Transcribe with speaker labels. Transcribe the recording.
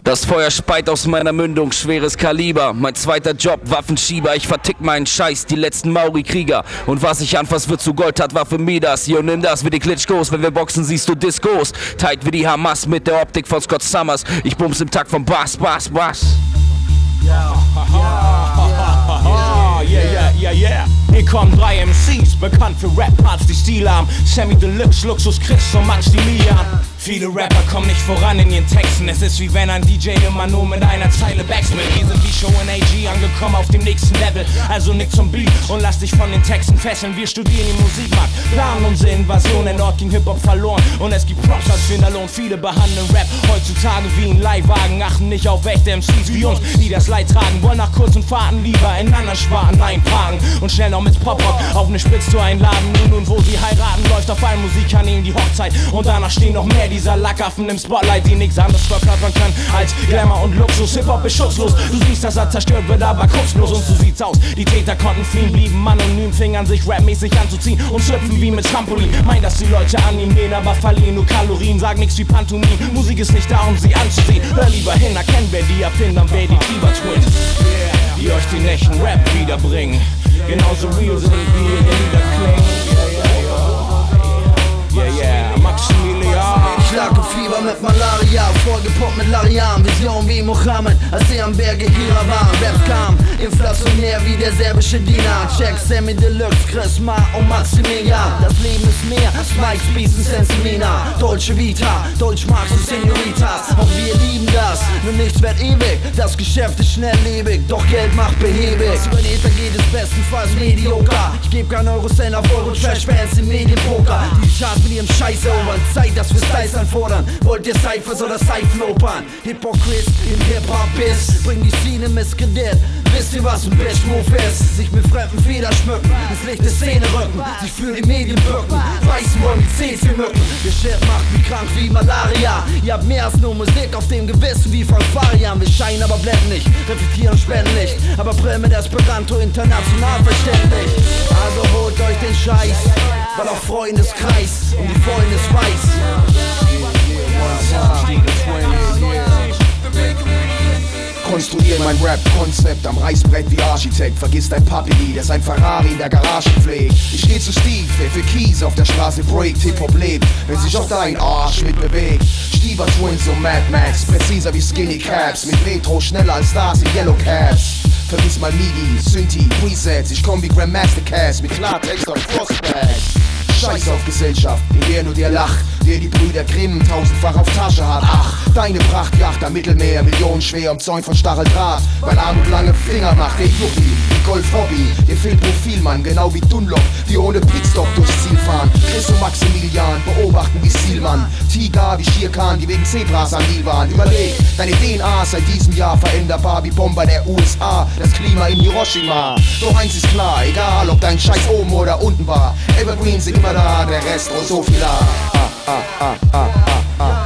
Speaker 1: Das Feuer speit aus meiner Mündung, schweres Kaliber. Mein zweiter Job, Waffenschieber. Ich vertick meinen Scheiß, die letzten Maori-Krieger. Und was ich anfass, wird zu Gold, hat war für mir das. Yo, nimm das wie die Klitschkos, wenn wir boxen, siehst du Discos. Tight wie die Hamas mit der Optik von Scott Summers. Ich bums im Takt vom Bass, Bass, Bass.
Speaker 2: Yeah. Hier kommen 3 MCs, bekannt für Rap-Parts, die Stil haben. Sammy Deluxe, Luxus, Chris und Maximilian. Viele Rapper kommen nicht voran in ihren Texten. Es ist wie wenn ein DJ immer nur mit einer Zeile backspinnt. Wir sind wie Show in AG angekommen auf dem nächsten Level. Also nick zum Beat und lass dich von den Texten fesseln. Wir studieren die Musikmarkt, planen unsere Invasion. Der Ort ging Hip-Hop verloren und es gibt Props als Finderlohn. Viele behandeln Rap heutzutage wie ein Leihwagen. Achten nicht auf echte MCs wie uns, die das Leid tragen. Wollen nach kurzen Fahrten lieber in anderen Sparten einparken. Und schnell noch mit Pop-Rock auf eine Spitztour einladen. Nun, wo sie heiraten, läuft auf allen Musikkanälen die Hochzeit. Und danach stehen noch mehr dieser Lackaffen im Spotlight, die nichts anderes verkörpern können als Glamour und Luxus. Hip-Hop ist schutzlos, du siehst, dass er zerstört wird, aber kurzlos. Und so sieht's aus, die Täter konnten fliehen, blieben anonym, fingern sich rapmäßig anzuziehen und schlüpfen wie mit Trampolin. Meint, dass die Leute an ihm gehen, aber verlieren nur Kalorien. Sagen nichts wie Pantomim, Musik ist nicht da, um sie anzusehen. Hör lieber hin, erkennen wer die Erfinder, wer die Cleaver Twins, die euch den echten Rap wiederbringen. Genauso real sind wie ihre Lieder klingen. Maximilian.
Speaker 3: Ich lag im Fieber mit Malaria, vollgepumpt mit Larian. Vision wie Mohammed, als sie am Berge Hira waren. Raps kam inflationär wie der serbische Dinar. Check Sammy Deluxe, Chris Ma und Maximilian. Das Leben ist mehr, Mike Spies und Sensimina. Deutsche Vita, Deutschmarks und Senoritas. Auch wir lieben das, nur nichts wird ewig. Das Geschäft ist schnelllebig, doch Geld macht behäbig. Was über den Ether geht, ist bestenfalls medioker. Ich geb kein Eurocent auf Euro-Trash-Fans im Medienpoker. Die Charts mit ihrem Scheiß erobern, Zeit, dass wir Styles anfordern. Wollt ihr Cyphers oder Seifenopern? Hypocrites im Hip-Hop-Biss, bring die Szene Misskredit. Wisst ihr, was ein Bitch-Move ist? Sich mit fremden Federn schmücken, ins Licht der Szene rücken, sich für die Medien bücken, beißen wollen wie Zeh für Mücken. Der Shit macht wie krank wie Malaria. Ihr habt mehr als nur Musik auf dem Gewissen wie von Farian. Wir scheinen aber blenden nicht, reflektieren und spenden nicht, aber brillen mit Esperanto international verständlich. Also holt euch den Scheiß, weil auch Freundeskreis um die Freundes weiß.
Speaker 4: Konstruier mein Rap-Konzept am Reißbrett wie Architekt. Vergiss dein Papi, der sein Ferrari in der Garage pflegt. Ich steh zu Steve, der für Keys auf der Straße breakt. Hip-Hop lebt, wenn sich auch dein Arsch mitbewegt. Stieber Twins und Mad Max, präziser wie Skinny Caps. Mit Retro schneller als Stars in Yellow Caps. Vergiss mal MIDI, Synthi, Presets. Ich komm wie Grandmaster Cass mit Klartext und Frostbags. Scheiß auf Gesellschaft, in der nur dir lacht, der die Brüder Grimm tausendfach auf Tasche hat. Ach, deine Prachtjacht am Mittelmeer, millionenschwer umzäunt von Stacheldraht, weil Armut lange Finger macht, der Yuppie, die Golf-Hobby, der Fehlprofilmann, genau wie Dunlop, die ohne Pitstop durchs Ziel fahren. Chris und Maximilian beobachten wie Zielmann, Tiger wie Schirkan, die wegen Zebras am Nil waren. Überleg, deine DNA ist seit diesem Jahr veränderbar wie Bomber der USA, das Klima in Hiroshima. Doch eins ist klar, egal ob dein Scheiß oben oder unten war, Evergreens sind immer da, der Rest Drosophila.